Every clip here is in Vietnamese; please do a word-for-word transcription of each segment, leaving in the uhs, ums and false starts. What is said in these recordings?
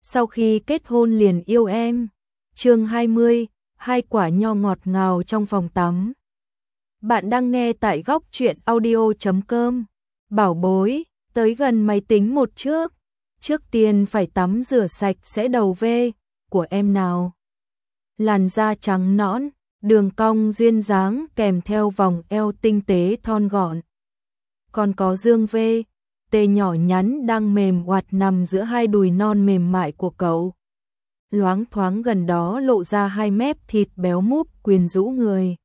sau khi kết hôn liền yêu em. Chương hai mươi, hai quả nho ngọt ngào trong phòng tắm. Bạn đang nghe tại góc truyện audio chấm com. Bảo bối, tới gần máy tính một trước. Trước tiên phải tắm rửa sạch sẽ đầu ve của em nào. Làn da trắng nõn, đường cong duyên dáng kèm theo vòng eo tinh tế thon gọn. Còn có dương ve, tê nhỏ nhắn đang mềm oạt nằm giữa hai đùi non mềm mại của cậu. Loáng thoáng gần đó lộ ra hai mép thịt béo múp quyến rũ người.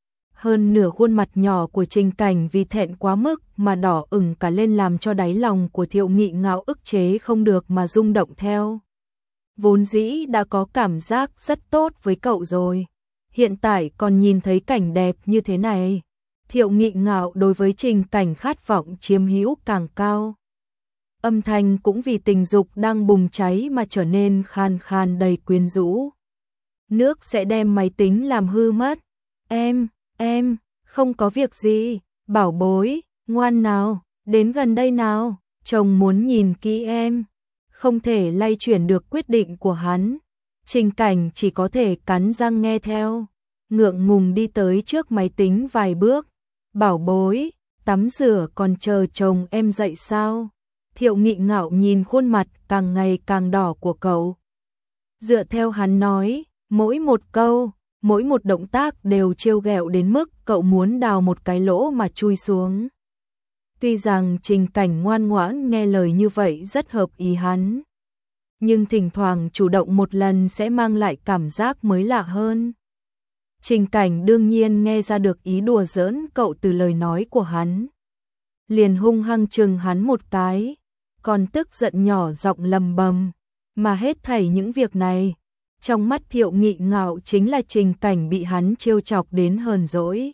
Hơn nửa khuôn mặt nhỏ của Trình Cảnh vì thẹn quá mức mà đỏ ửng cả lên làm cho đáy lòng của Thiệu Nghị Ngạo ức chế không được mà rung động theo. Vốn dĩ đã có cảm giác rất tốt với cậu rồi, hiện tại còn nhìn thấy cảnh đẹp như thế này. Thiệu Nghị Ngạo đối với Trình Cảnh khát vọng chiếm hữu càng cao. Âm thanh cũng vì tình dục đang bùng cháy mà trở nên khan khan đầy quyến rũ. Nước sẽ đem máy tính làm hư mất. Em, em, không có việc gì, bảo bối, ngoan nào, đến gần đây nào, chồng muốn nhìn kỹ em. Không thể lay chuyển được quyết định của hắn. Trình Cảnh chỉ có thể cắn răng nghe theo, ngượng ngùng đi tới trước máy tính vài bước. Bảo bối, tắm rửa còn chờ chồng em dậy sao? Thiệu Nghị Ngạo nhìn khuôn mặt càng ngày càng đỏ của cậu. Dựa theo hắn nói, mỗi một câu, mỗi một động tác đều trêu ghẹo đến mức cậu muốn đào một cái lỗ mà chui xuống. Tuy rằng Trình Cảnh ngoan ngoãn nghe lời như vậy rất hợp ý hắn, nhưng thỉnh thoảng chủ động một lần sẽ mang lại cảm giác mới lạ hơn. Trình Cảnh đương nhiên nghe ra được ý đùa giỡn cậu từ lời nói của hắn. Liền hung hăng chừng hắn một cái, còn tức giận nhỏ giọng lầm bầm. Mà hết thảy những việc này, trong mắt Thiệu Nghị Ngạo chính là Trình Cảnh bị hắn trêu chọc đến hờn dỗi.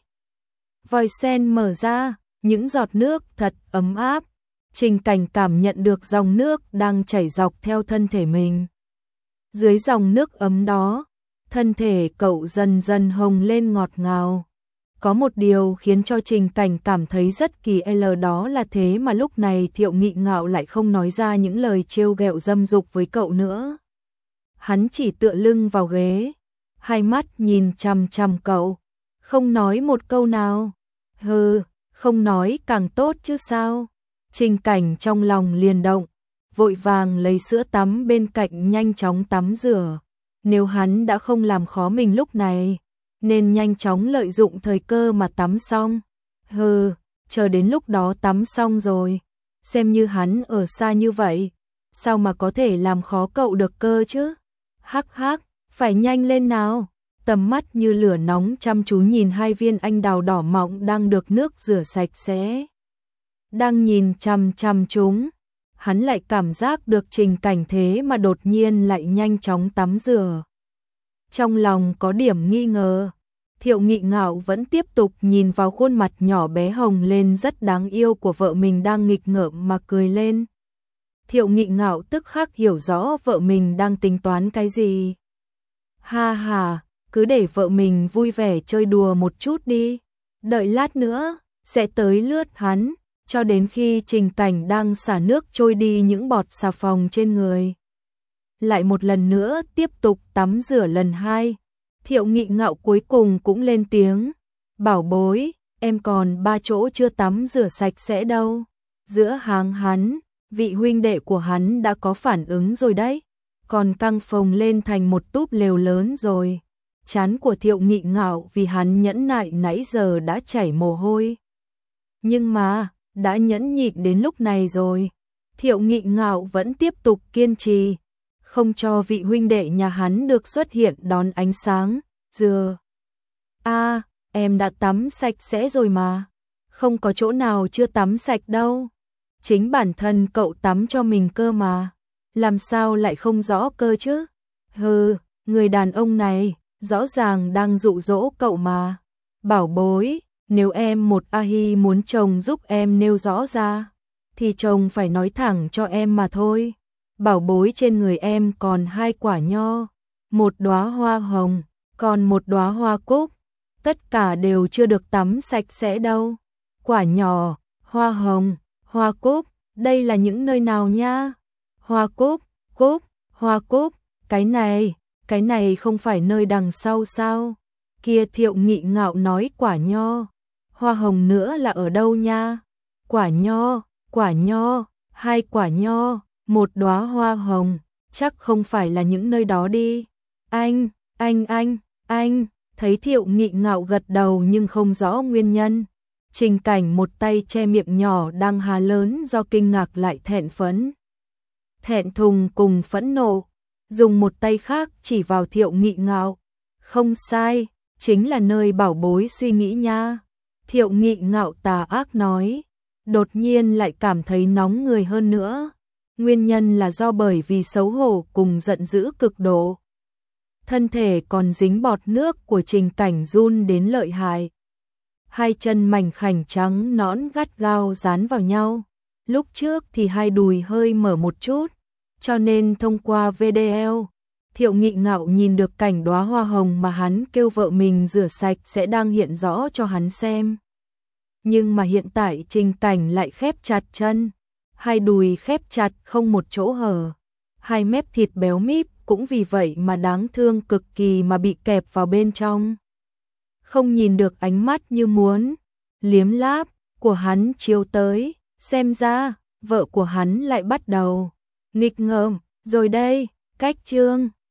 Vòi sen mở ra, những giọt nước thật ấm áp. Trình Cảnh cảm nhận được dòng nước đang chảy dọc theo thân thể mình. Dưới dòng nước ấm đó, thân thể cậu dần dần hồng lên ngọt ngào. Có một điều khiến cho Trình Cảnh cảm thấy rất kỳ lạ đó là thế mà lúc này Thiệu Nghị Ngạo lại không nói ra những lời trêu ghẹo dâm dục với cậu nữa. Hắn chỉ tựa lưng vào ghế, hai mắt nhìn chằm chằm cậu, không nói một câu nào. Hừ, không nói càng tốt chứ sao. Trình Cảnh trong lòng liền động, vội vàng lấy sữa tắm bên cạnh nhanh chóng tắm rửa. Nếu hắn đã không làm khó mình lúc này, nên nhanh chóng lợi dụng thời cơ mà tắm xong. Hừ, chờ đến lúc đó tắm xong rồi, xem như hắn ở xa như vậy, sao mà có thể làm khó cậu được cơ chứ? Hắc hắc, phải nhanh lên nào. Tầm mắt như lửa nóng chăm chú nhìn hai viên anh đào đỏ mọng đang được nước rửa sạch sẽ. Đang nhìn chằm chằm chúng, hắn lại cảm giác được Trình Cảnh thế mà đột nhiên lại nhanh chóng tắm rửa. Trong lòng có điểm nghi ngờ, Thiệu Nghị Ngạo vẫn tiếp tục nhìn vào khuôn mặt nhỏ bé hồng lên rất đáng yêu của vợ mình đang nghịch ngợm mà cười lên. Thiệu Nghị Ngạo tức khắc hiểu rõ vợ mình đang tính toán cái gì. Ha ha, cứ để vợ mình vui vẻ chơi đùa một chút đi. Đợi lát nữa, sẽ tới lướt hắn, cho đến khi Trình Cảnh đang xả nước trôi đi những bọt xà phòng trên người. Lại một lần nữa tiếp tục tắm rửa lần hai. Thiệu Nghị Ngạo cuối cùng cũng lên tiếng. Bảo bối, em còn ba chỗ chưa tắm rửa sạch sẽ đâu. Giữa hàng hắn, vị huynh đệ của hắn đã có phản ứng rồi đấy. Còn căng phồng lên thành một túp lều lớn rồi. Trán của Thiệu Nghị Ngạo vì hắn nhẫn nại nãy giờ đã chảy mồ hôi. Nhưng mà, đã nhẫn nhịn đến lúc này rồi. Thiệu Nghị Ngạo vẫn tiếp tục kiên trì, không cho vị huynh đệ nhà hắn được xuất hiện đón ánh sáng. Dừa. A, em đã tắm sạch sẽ rồi mà. Không có chỗ nào chưa tắm sạch đâu. Chính bản thân cậu tắm cho mình cơ mà. Làm sao lại không rõ cơ chứ? Hừ, người đàn ông này rõ ràng đang dụ dỗ cậu mà. Bảo bối, nếu em một a hi muốn chồng giúp em nêu rõ ra, thì chồng phải nói thẳng cho em mà thôi. Bảo bối, trên người em còn hai quả nho, một đóa hoa hồng, còn một đóa hoa cúc, tất cả đều chưa được tắm sạch sẽ đâu. Quả nhỏ, hoa hồng, hoa cúc, đây là những nơi nào nha? Hoa cúc, cúc, Hoa cúc, cái này, cái này không phải nơi đằng sau sao? Kia Thiệu Nghị ngạo nói quả nho. Hoa hồng nữa là ở đâu nha? Quả nho, quả nho, hai quả nho, một đóa hoa hồng, chắc không phải là những nơi đó đi. Anh, anh anh, anh, thấy Thiệu Nghị ngạo gật đầu nhưng không rõ nguyên nhân. Trình Cảnh một tay che miệng nhỏ đang há lớn do kinh ngạc lại thẹn phấn. Thẹn thùng cùng phẫn nộ, dùng một tay khác chỉ vào Thiệu Nghị ngạo. Không sai, chính là nơi bảo bối suy nghĩ nha. Thiệu Nghị ngạo tà ác nói, đột nhiên lại cảm thấy nóng người hơn nữa. Nguyên nhân là do bởi vì xấu hổ cùng giận dữ cực độ. Thân thể còn dính bọt nước của Trình Cảnh run đến lợi hại. Hai chân mảnh khảnh trắng nõn gắt gao dán vào nhau. Lúc trước thì hai đùi hơi mở một chút, cho nên thông qua video, Thiệu Nghị ngạo nhìn được cảnh đóa hoa hồng mà hắn kêu vợ mình rửa sạch sẽ đang hiện rõ cho hắn xem. Nhưng mà hiện tại Trình Cảnh lại khép chặt chân, hai đùi khép chặt không một chỗ hở. Hai mép thịt béo míp cũng vì vậy mà đáng thương cực kỳ mà bị kẹp vào bên trong. Không nhìn được ánh mắt như muốn liếm láp của hắn chiếu tới, xem ra vợ của hắn lại bắt đầu nghịch ngợm rồi đây. Cách chương